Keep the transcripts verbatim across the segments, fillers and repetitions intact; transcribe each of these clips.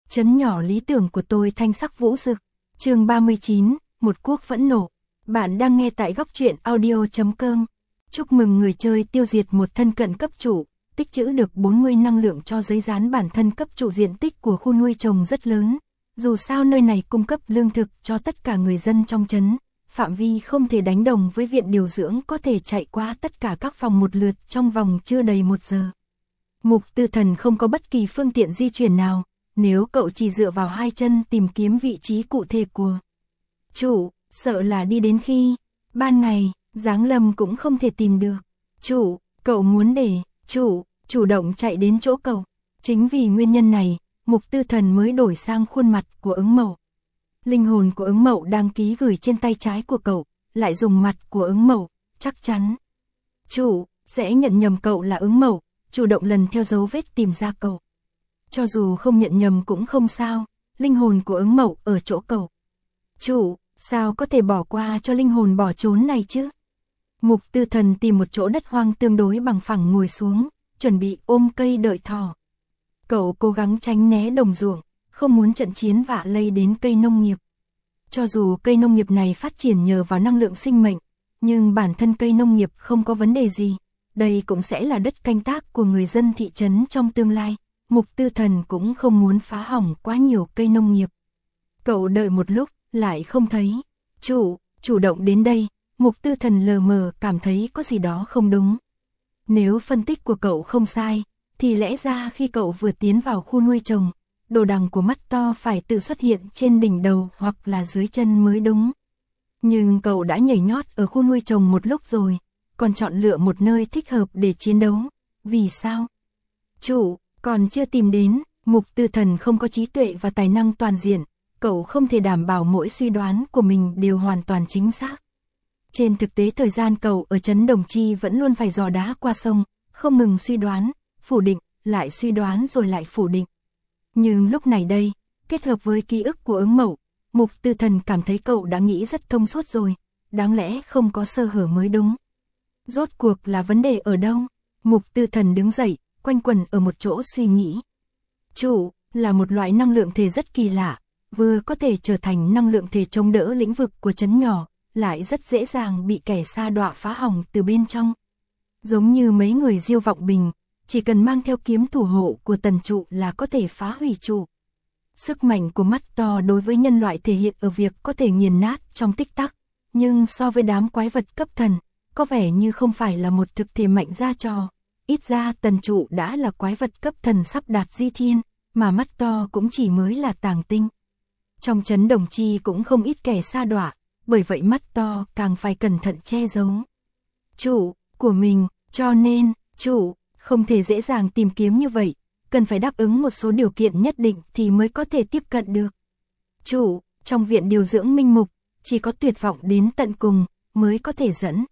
Trấn nhỏ lý tưởng của tôi thanh sắc vũ rực. Chương ba mươi chín, một quốc vẫn nổ. Bạn đang nghe tại góc truyện audio chấm com. Chúc mừng người chơi tiêu diệt một thân cận cấp chủ, tích trữ được bốn mươi năng lượng cho giấy dán bản thân cấp chủ. Diện tích của khu nuôi trồng rất lớn, dù sao nơi này cung cấp lương thực cho tất cả người dân trong trấn. Phạm vi không thể đánh đồng với viện điều dưỡng, có thể chạy qua tất cả các phòng một lượt trong vòng chưa đầy một giờ. Mục Tư Thần không có bất kỳ phương tiện di chuyển nào, nếu cậu chỉ dựa vào hai chân tìm kiếm vị trí cụ thể của chủ, sợ là đi đến khi ban ngày, giáng lâm cũng không thể tìm được. Chủ, cậu muốn để chủ chủ động chạy đến chỗ cậu. Chính vì nguyên nhân này, Mục Tư Thần mới đổi sang khuôn mặt của Ứng Mậu. Linh hồn của Ứng Mậu đăng ký gửi trên tay trái của cậu, lại dùng mặt của Ứng Mậu, chắc chắn chủ sẽ nhận nhầm cậu là Ứng Mậu, chủ động lần theo dấu vết tìm ra cậu. Cho dù không nhận nhầm cũng không sao, linh hồn của Ứng Mậu ở chỗ cậu. Chủ, sao có thể bỏ qua cho linh hồn bỏ trốn này chứ? Mục Tư Thần tìm một chỗ đất hoang tương đối bằng phẳng ngồi xuống, chuẩn bị ôm cây đợi thỏ. Cậu cố gắng tránh né đồng ruộng, không muốn trận chiến vạ lây đến cây nông nghiệp. Cho dù cây nông nghiệp này phát triển nhờ vào năng lượng sinh mệnh, nhưng bản thân cây nông nghiệp không có vấn đề gì. Đây cũng sẽ là đất canh tác của người dân thị trấn trong tương lai. Mục Tư Thần cũng không muốn phá hỏng quá nhiều cây nông nghiệp. Cậu đợi một lúc, lại không thấy chủ chủ động đến đây. Mục Tư Thần lờ mờ cảm thấy có gì đó không đúng. Nếu phân tích của cậu không sai, thì lẽ ra khi cậu vừa tiến vào khu nuôi trồng, đồ đằng của mắt to phải tự xuất hiện trên đỉnh đầu hoặc là dưới chân mới đúng. Nhưng cậu đã nhảy nhót ở khu nuôi trồng một lúc rồi, còn chọn lựa một nơi thích hợp để chiến đấu. Vì sao? Chủ còn chưa tìm đến. Mục Tư Thần không có trí tuệ và tài năng toàn diện, cậu không thể đảm bảo mỗi suy đoán của mình đều hoàn toàn chính xác. Trên thực tế thời gian cậu ở trấn Đồng Chi vẫn luôn phải dò đá qua sông, không ngừng suy đoán, phủ định, lại suy đoán rồi lại phủ định. Nhưng lúc này đây, kết hợp với ký ức của Ứng Mậu, Mục Tư Thần cảm thấy cậu đã nghĩ rất thông suốt rồi, đáng lẽ không có sơ hở mới đúng. Rốt cuộc là vấn đề ở đâu? Mục Tư Thần đứng dậy, quanh quẩn ở một chỗ suy nghĩ. Chủ là một loại năng lượng thể rất kỳ lạ, vừa có thể trở thành năng lượng thể chống đỡ lĩnh vực của trấn nhỏ, lại rất dễ dàng bị kẻ sa đọa phá hỏng từ bên trong. Giống như mấy người Diêu Vọng Bình, chỉ cần mang theo kiếm thủ hộ của Tần Trụ là có thể phá hủy trụ. Sức mạnh của mắt to đối với nhân loại thể hiện ở việc có thể nghiền nát trong tích tắc, nhưng so với đám quái vật cấp thần, có vẻ như không phải là một thực thể mạnh ra trò. Ít ra Tần Trụ đã là quái vật cấp thần sắp đạt di thiên, mà mắt to cũng chỉ mới là tàng tinh. Trong trấn Đồng Chi cũng không ít kẻ sa đọa, bởi vậy mắt to càng phải cẩn thận che giấu chủ của mình, cho nên chủ không thể dễ dàng tìm kiếm như vậy, cần phải đáp ứng một số điều kiện nhất định thì mới có thể tiếp cận được. Chủ, trong viện điều dưỡng Minh Mục, chỉ có tuyệt vọng đến tận cùng mới có thể dẫn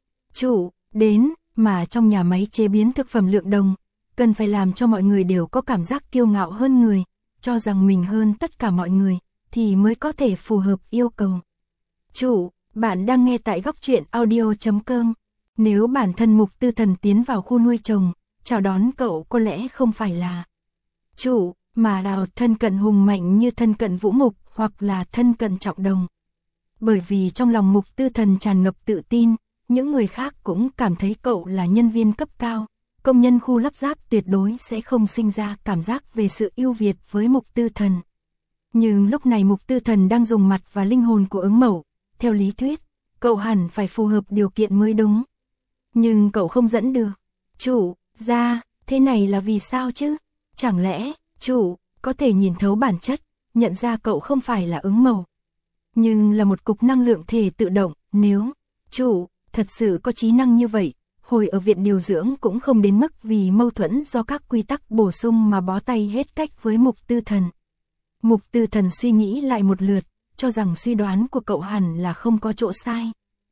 chủ đến, mà trong nhà máy chế biến thực phẩm Lượng Đồng, cần phải làm cho mọi người đều có cảm giác kiêu ngạo hơn người, cho rằng mình hơn tất cả mọi người, thì mới có thể phù hợp yêu cầu. Chủ, bạn đang nghe tại góc truyện audio chấm com. Nếu bản thân Mục Tư Thần tiến vào khu nuôi trồng, chào đón cậu có lẽ không phải là chủ, mà là thân cận hùng mạnh như thân cận Vũ Mục hoặc là thân cận Trọng Đồng. Bởi vì trong lòng Mục Tư Thần tràn ngập tự tin, những người khác cũng cảm thấy cậu là nhân viên cấp cao, công nhân khu lắp ráp tuyệt đối sẽ không sinh ra cảm giác về sự ưu việt với Mục Tư Thần. Nhưng lúc này Mục Tư Thần đang dùng mặt và linh hồn của Ứng Mậu, theo lý thuyết, cậu hẳn phải phù hợp điều kiện mới đúng. Nhưng cậu không dẫn được chủ ra, thế này là vì sao chứ? Chẳng lẽ chủ có thể nhìn thấu bản chất, nhận ra cậu không phải là Ứng Mậu, nhưng là một cục năng lượng thể tự động? Nếu chủ thật sự có trí năng như vậy, hồi ở viện điều dưỡng cũng không đến mức vì mâu thuẫn do các quy tắc bổ sung mà bó tay hết cách với Mục Tư Thần. Mục Tư Thần suy nghĩ lại một lượt, cho rằng suy đoán của cậu hẳn là không có chỗ sai.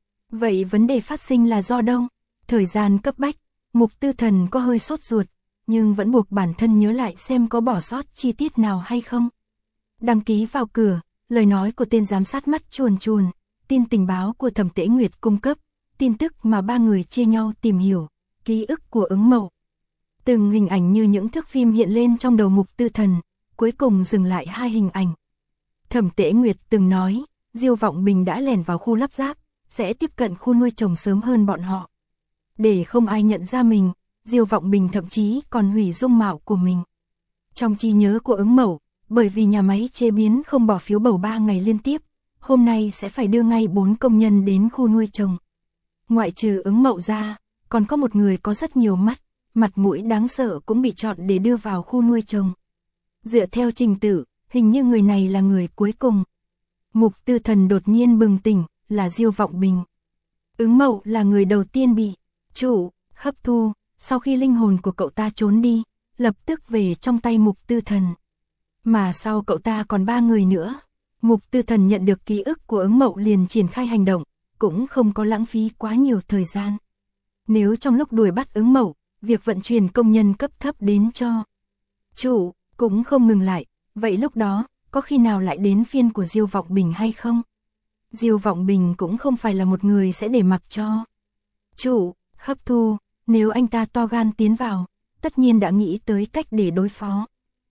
Vậy vấn đề phát sinh là do đâu? Thời gian cấp bách, Mục Tư Thần có hơi sốt ruột, nhưng vẫn buộc bản thân nhớ lại xem có bỏ sót chi tiết nào hay không. Đăng ký vào cửa, lời nói của tên giám sát mắt chuồn chuồn, tin tình báo của Thẩm Tế Nguyệt cung cấp, tin tức mà ba người chia nhau tìm hiểu, ký ức của Ứng Mậu. Từng hình ảnh như những thước phim hiện lên trong đầu Mục Tư Thần, cuối cùng dừng lại hai hình ảnh. Thẩm Tế Nguyệt từng nói, Diêu Vọng Bình đã lẻn vào khu lắp ráp, sẽ tiếp cận khu nuôi trồng sớm hơn bọn họ. Để không ai nhận ra mình, Diêu Vọng Bình thậm chí còn hủy dung mạo của mình. Trong trí nhớ của Ứng Mậu, bởi vì nhà máy chế biến không bỏ phiếu bầu ba ngày liên tiếp, hôm nay sẽ phải đưa ngay bốn công nhân đến khu nuôi trồng. Ngoại trừ Ứng Mậu ra, còn có một người có rất nhiều mắt, mặt mũi đáng sợ cũng bị chọn để đưa vào khu nuôi trồng. Dựa theo trình tự, hình như người này là người cuối cùng. Mục Tư Thần đột nhiên bừng tỉnh, là Diêu Vọng Bình. Ứng Mậu là người đầu tiên bị chủ hấp thu, sau khi linh hồn của cậu ta trốn đi, lập tức về trong tay Mục Tư Thần. Mà sau cậu ta còn ba người nữa. Mục Tư Thần nhận được ký ức của Ứng Mậu liền triển khai hành động, cũng không có lãng phí quá nhiều thời gian. Nếu trong lúc đuổi bắt Ứng Mậu, việc vận chuyển công nhân cấp thấp đến cho chủ cũng không ngừng lại, vậy lúc đó, có khi nào lại đến phiên của Diêu Vọng Bình hay không? Diêu Vọng Bình cũng không phải là một người sẽ để mặc cho chủ hấp thu, nếu anh ta to gan tiến vào, tất nhiên đã nghĩ tới cách để đối phó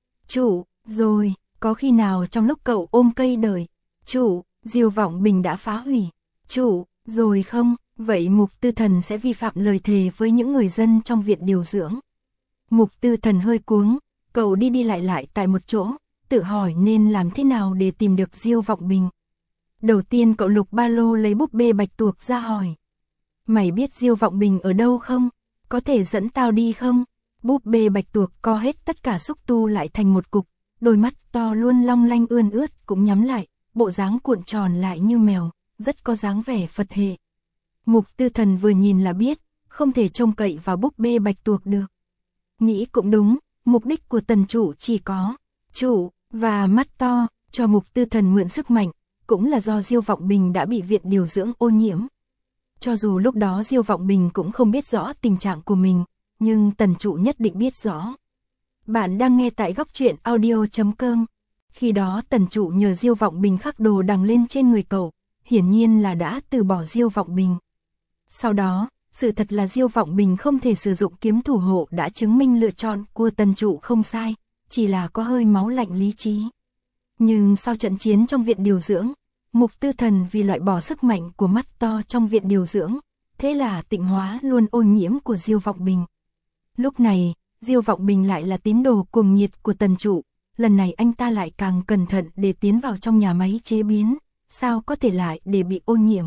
chủ rồi. Có khi nào trong lúc cậu ôm cây đợi chủ, Diêu Vọng Bình đã phá hủy chủ rồi không? Vậy Mục Tư Thần sẽ vi phạm lời thề với những người dân trong viện điều dưỡng. Mục Tư Thần hơi cuống, cậu đi đi lại lại tại một chỗ, tự hỏi nên làm thế nào để tìm được Diêu Vọng Bình. Đầu tiên cậu lục ba lô lấy búp bê bạch tuộc ra hỏi. Mày biết Diêu Vọng Bình ở đâu không? Có thể dẫn tao đi không? Búp bê bạch tuộc co hết tất cả xúc tu lại thành một cục, đôi mắt to luôn long lanh ươn ướt cũng nhắm lại, bộ dáng cuộn tròn lại như mèo, rất có dáng vẻ Phật hệ. Mục Tư Thần vừa nhìn là biết, không thể trông cậy vào búp bê bạch tuộc được. Nghĩ cũng đúng, mục đích của tần chủ chỉ có chủ và mắt to, cho Mục Tư Thần mượn sức mạnh, cũng là do Diêu Vọng Bình đã bị viện điều dưỡng ô nhiễm. Cho dù lúc đó Diêu Vọng Bình cũng không biết rõ tình trạng của mình, nhưng tần chủ nhất định biết rõ. Bạn đang nghe tại góc truyện audio chấm com. Khi đó tần chủ nhờ Diêu Vọng Bình khắc đồ đằng lên trên người cậu, hiển nhiên là đã từ bỏ Diêu Vọng Bình. Sau đó, sự thật là Diêu Vọng Bình không thể sử dụng kiếm thủ hộ đã chứng minh lựa chọn của tần chủ không sai, chỉ là có hơi máu lạnh lý trí. Nhưng sau trận chiến trong viện điều dưỡng, Mục Tư Thần vì loại bỏ sức mạnh của mắt to trong viện điều dưỡng, thế là tịnh hóa luôn ô nhiễm của Diêu Vọng Bình. Lúc này, Diêu Vọng Bình lại là tín đồ cuồng nhiệt của tần chủ, lần này anh ta lại càng cẩn thận để tiến vào trong nhà máy chế biến, sao có thể lại để bị ô nhiễm.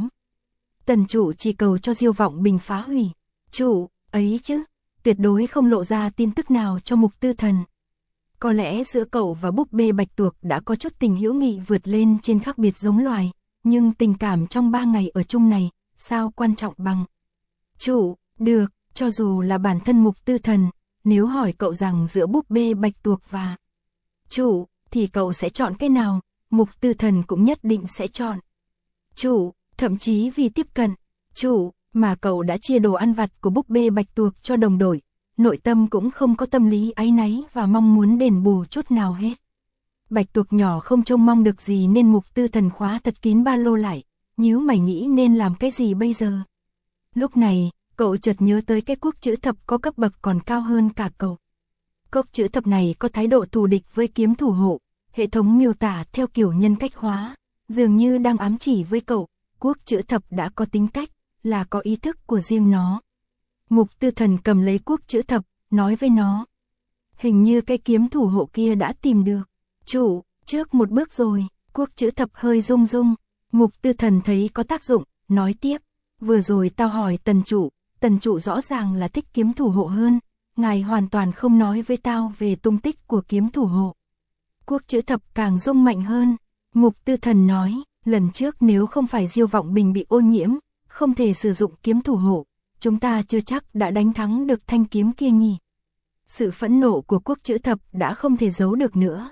Tần chủ chỉ cầu cho Diêu Vọng Bình phá hủy chủ ấy chứ, tuyệt đối không lộ ra tin tức nào cho Mục Tư Thần. Có lẽ giữa cậu và búp bê bạch tuộc đã có chút tình hữu nghị vượt lên trên khác biệt giống loài, nhưng tình cảm trong ba ngày ở chung này, sao quan trọng bằng chủ. Được, cho dù là bản thân Mục Tư Thần, nếu hỏi cậu rằng giữa búp bê bạch tuộc và chủ, thì cậu sẽ chọn cái nào, Mục Tư Thần cũng nhất định sẽ chọn chủ, thậm chí vì tiếp cận chủ mà cậu đã chia đồ ăn vặt của búp bê bạch tuộc cho đồng đội, nội tâm cũng không có tâm lý áy náy và mong muốn đền bù chút nào hết. Bạch tuộc nhỏ không trông mong được gì nên Mục Tư Thần khóa thật kín ba lô lại, nhíu mày nghĩ nên làm cái gì bây giờ. Lúc này, cậu chợt nhớ tới cái quốc chữ thập có cấp bậc còn cao hơn cả cậu. Cốc chữ thập này có thái độ thù địch với kiếm thủ hộ, hệ thống miêu tả theo kiểu nhân cách hóa, dường như đang ám chỉ với cậu, quốc chữ thập đã có tính cách, là có ý thức của riêng nó. Mục Tư Thần cầm lấy quốc chữ thập, nói với nó. Hình như cái kiếm thủ hộ kia đã tìm được chủ, trước một bước rồi. Quốc chữ thập hơi rung rung. Mục Tư Thần thấy có tác dụng, nói tiếp. Vừa rồi tao hỏi tần chủ, tần chủ rõ ràng là thích kiếm thủ hộ hơn. Ngài hoàn toàn không nói với tao về tung tích của kiếm thủ hộ. Quốc chữ thập càng rung mạnh hơn. Mục Tư Thần nói, lần trước nếu không phải Diêu Vọng Bình bị ô nhiễm, không thể sử dụng kiếm thủ hộ, chúng ta chưa chắc đã đánh thắng được thanh kiếm kia nhỉ. Sự phẫn nộ của quốc chữ thập đã không thể giấu được nữa.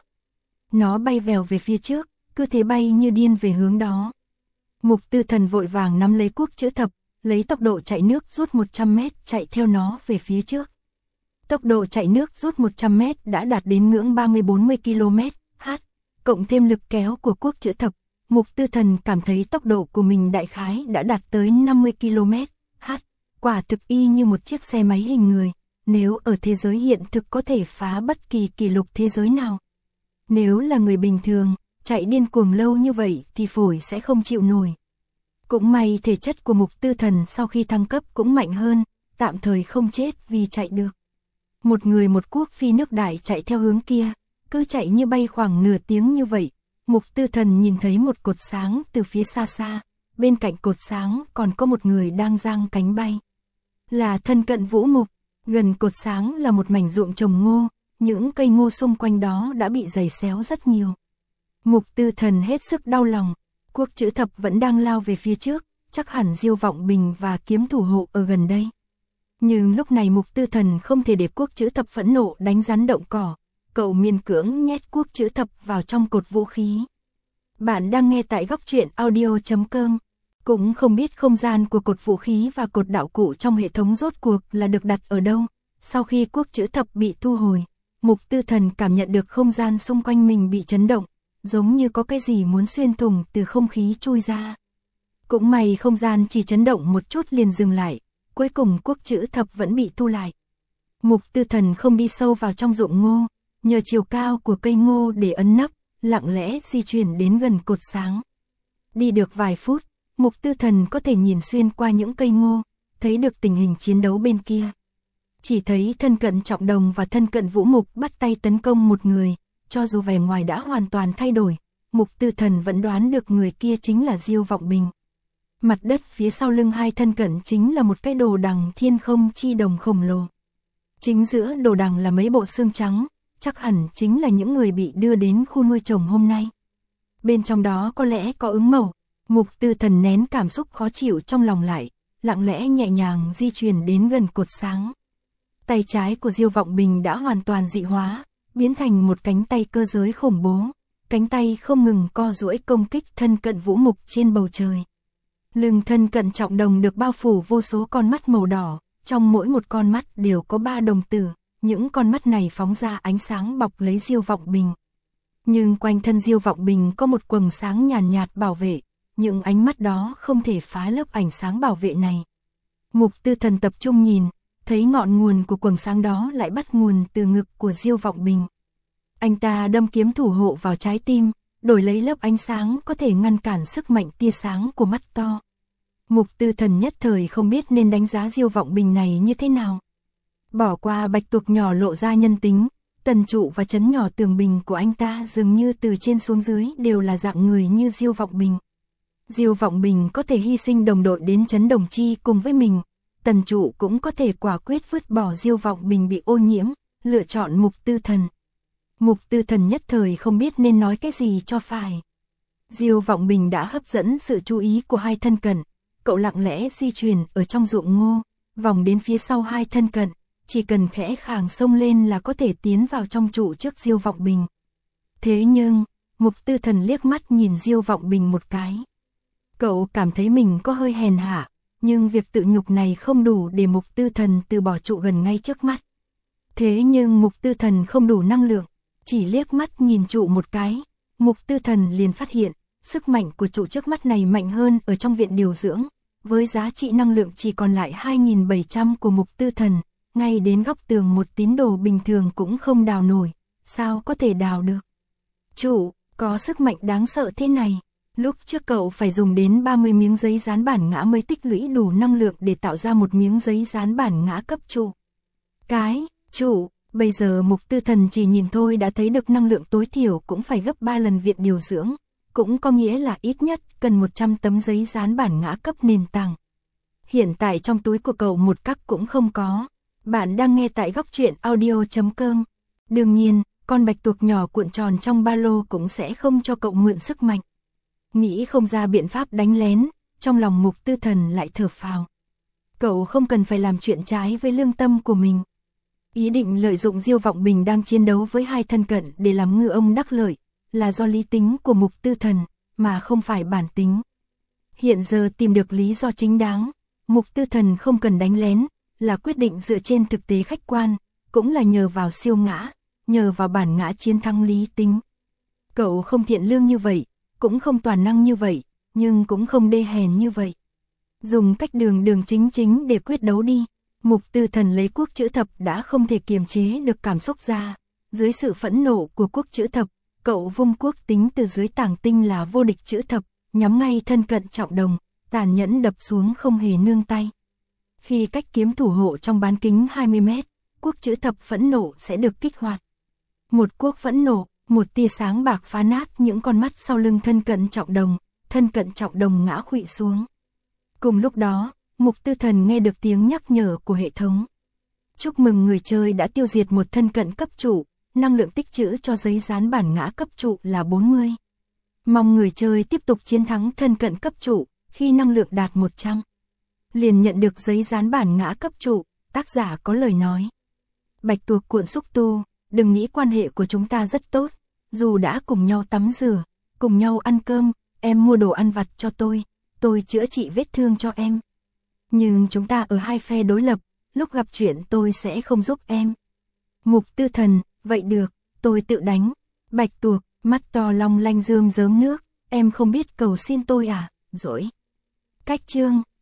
Nó bay vèo về phía trước, cứ thế bay như điên về hướng đó. Mục Tư Thần vội vàng nắm lấy quốc chữ thập, lấy tốc độ chạy nước rút một trăm mét chạy theo nó về phía trước. Tốc độ chạy nước rút một trăm mét đã đạt đến ngưỡng ba mươi bốn mươi ki lô mét h, cộng thêm lực kéo của quốc chữ thập, Mục Tư Thần cảm thấy tốc độ của mình đại khái đã đạt tới năm mươi ki lô mét h, quả thực y như một chiếc xe máy hình người, nếu ở thế giới hiện thực có thể phá bất kỳ kỷ lục thế giới nào. Nếu là người bình thường, chạy điên cuồng lâu như vậy thì phổi sẽ không chịu nổi. Cũng may thể chất của Mục Tư Thần sau khi thăng cấp cũng mạnh hơn, tạm thời không chết vì chạy được. Một người một quốc phi nước đại chạy theo hướng kia, cứ chạy như bay khoảng nửa tiếng như vậy. Mục Tư Thần nhìn thấy một cột sáng từ phía xa xa, bên cạnh cột sáng còn có một người đang giang cánh bay. Là thân cận Vũ Mục, gần cột sáng là một mảnh ruộng trồng ngô, những cây ngô xung quanh đó đã bị giày xéo rất nhiều. Mục Tư Thần hết sức đau lòng, Quốc Chữ Thập vẫn đang lao về phía trước, chắc hẳn Diêu Vọng Bình và kiếm thủ hộ ở gần đây. Nhưng lúc này Mục Tư Thần không thể để Quốc Chữ Thập phẫn nộ đánh rắn động cỏ, cậu miễn cưỡng nhét Quốc Chữ Thập vào trong cột vũ khí. Bạn đang nghe tại góc truyện audio chấm com. Cũng không biết không gian của cột vũ khí và cột đạo cụ trong hệ thống rốt cuộc là được đặt ở đâu. Sau khi Quốc Chữ Thập bị thu hồi, Mục Tư Thần cảm nhận được không gian xung quanh mình bị chấn động, giống như có cái gì muốn xuyên thủng từ không khí chui ra. Cũng may không gian chỉ chấn động một chút liền dừng lại, cuối cùng Quốc Chữ Thập vẫn bị thu lại. Mục Tư Thần không đi sâu vào trong ruộng ngô, nhờ chiều cao của cây ngô để ấn nấp, lặng lẽ di chuyển đến gần cột sáng. Đi được vài phút, Mục Tư Thần có thể nhìn xuyên qua những cây ngô, thấy được tình hình chiến đấu bên kia. Chỉ thấy thân cận Trọng Đồng và thân cận Vũ Mục bắt tay tấn công một người, cho dù vẻ ngoài đã hoàn toàn thay đổi, Mục Tư Thần vẫn đoán được người kia chính là Diêu Vọng Bình. Mặt đất phía sau lưng hai thân cận chính là một cái đồ đằng thiên không chi đồng khổng lồ. Chính giữa đồ đằng là mấy bộ xương trắng, chắc hẳn chính là những người bị đưa đến khu nuôi trồng hôm nay. Bên trong đó có lẽ có ứng mẩu. Mục Tư Thần nén cảm xúc khó chịu trong lòng lại, lặng lẽ nhẹ nhàng di chuyển đến gần cột sáng. Tay trái của Diêu Vọng Bình đã hoàn toàn dị hóa, biến thành một cánh tay cơ giới khủng bố. Cánh tay không ngừng co duỗi công kích thân cận Vũ Mục trên bầu trời. Lưng thân cận Trọng Đồng được bao phủ vô số con mắt màu đỏ, trong mỗi một con mắt đều có ba đồng tử, những con mắt này phóng ra ánh sáng bọc lấy Diêu Vọng Bình. Nhưng quanh thân Diêu Vọng Bình có một quầng sáng nhàn nhạt, nhạt bảo vệ, những ánh mắt đó không thể phá lớp ánh sáng bảo vệ này. Mục Tư Thần tập trung nhìn, thấy ngọn nguồn của quầng sáng đó lại bắt nguồn từ ngực của Diêu Vọng Bình. Anh ta đâm kiếm thủ hộ vào trái tim, đổi lấy lớp ánh sáng có thể ngăn cản sức mạnh tia sáng của mắt to. Mục Tư Thần nhất thời không biết nên đánh giá Diêu Vọng Bình này như thế nào. Bỏ qua bạch tuộc nhỏ lộ ra nhân tính, tần trụ và chấn nhỏ tường bình của anh ta dường như từ trên xuống dưới đều là dạng người như Diêu Vọng Bình. Diêu Vọng Bình có thể hy sinh đồng đội đến chấn đồng chi cùng với mình, tần trụ cũng có thể quả quyết vứt bỏ Diêu Vọng Bình bị ô nhiễm, lựa chọn Mục Tư Thần. Mục Tư Thần nhất thời không biết nên nói cái gì cho phải. Diêu Vọng Bình đã hấp dẫn sự chú ý của hai thân cận, cậu lặng lẽ di chuyển ở trong ruộng ngô, vòng đến phía sau hai thân cận, chỉ cần khẽ khàng xông lên là có thể tiến vào trong trụ trước Diêu Vọng Bình. Thế nhưng, Mục Tư Thần liếc mắt nhìn Diêu Vọng Bình một cái. Cậu cảm thấy mình có hơi hèn hạ, nhưng việc tự nhục này không đủ để Mục Tư Thần từ bỏ trụ gần ngay trước mắt. Thế nhưng Mục Tư Thần không đủ năng lượng, chỉ liếc mắt nhìn trụ một cái, Mục Tư Thần liền phát hiện, sức mạnh của trụ trước mắt này mạnh hơn ở trong viện điều dưỡng, với giá trị năng lượng chỉ còn lại hai nghìn bảy trăm của Mục Tư Thần, ngay đến góc tường một tín đồ bình thường cũng không đào nổi, sao có thể đào được. Trụ, có sức mạnh đáng sợ thế này. Lúc trước cậu phải dùng đến ba mươi miếng giấy dán bản ngã mới tích lũy đủ năng lượng để tạo ra một miếng giấy dán bản ngã cấp trụ. Cái, trụ, bây giờ Mục Tư Thần chỉ nhìn thôi đã thấy được năng lượng tối thiểu cũng phải gấp ba lần viện điều dưỡng, cũng có nghĩa là ít nhất cần một trăm tấm giấy dán bản ngã cấp nền tảng. Hiện tại trong túi của cậu một cắc cũng không có. Bạn đang nghe tại góc truyện audio chấm com. Đương nhiên, con bạch tuộc nhỏ cuộn tròn trong ba lô cũng sẽ không cho cậu mượn sức mạnh. Nghĩ không ra biện pháp đánh lén, trong lòng Mục Tư Thần lại thở phào. Cậu không cần phải làm chuyện trái với lương tâm của mình. Ý định lợi dụng Diêu Vọng Bình đang chiến đấu với hai thân cận để làm ngư ông đắc lợi, là do lý tính của Mục Tư Thần, mà không phải bản tính. Hiện giờ tìm được lý do chính đáng, Mục Tư Thần không cần đánh lén, là quyết định dựa trên thực tế khách quan, cũng là nhờ vào siêu ngã, nhờ vào bản ngã chiến thắng lý tính. Cậu không thiện lương như vậy, cũng không toàn năng như vậy, nhưng cũng không đê hèn như vậy. Dùng cách đường đường chính chính để quyết đấu đi. Mục Tư Thần lấy Quốc Chữ Thập đã không thể kiềm chế được cảm xúc ra. Dưới sự phẫn nộ của Quốc Chữ Thập, Cậu vung quốc tính từ dưới tảng tinh là vô địch chữ thập, nhắm ngay thân cận Trọng Đồng, tàn nhẫn đập xuống không hề nương tay. Khi cách kiếm thủ hộ trong bán kính hai mươi mét, quốc chữ thập phẫn nộ sẽ được kích hoạt. Một quốc phẫn nộ, một tia sáng bạc phá nát những con mắt sau lưng thân cận Trọng Đồng, thân cận Trọng Đồng ngã khuỵu xuống. Cùng lúc đó, Mục Tư Thần nghe được tiếng nhắc nhở của hệ thống. Chúc mừng người chơi đã tiêu diệt một thân cận cấp chủ, năng lượng tích trữ cho giấy dán bản ngã cấp chủ là bốn mươi. Mong người chơi tiếp tục chiến thắng thân cận cấp chủ, khi năng lượng đạt một trăm. Liền nhận được giấy dán bản ngã cấp chủ, tác giả có lời nói. Bạch tuộc cuộn xúc tu, đừng nghĩ quan hệ của chúng ta rất tốt, dù đã cùng nhau tắm rửa, cùng nhau ăn cơm, em mua đồ ăn vặt cho tôi, tôi chữa trị vết thương cho em. Nhưng chúng ta ở hai phe đối lập, lúc gặp chuyện tôi sẽ không giúp em. Mục Tư Thần, vậy được, tôi tự đánh. Bạch tuộc, mắt to long lanh rơm rớm nước, em không biết cầu xin tôi à, dỗi. Cách chương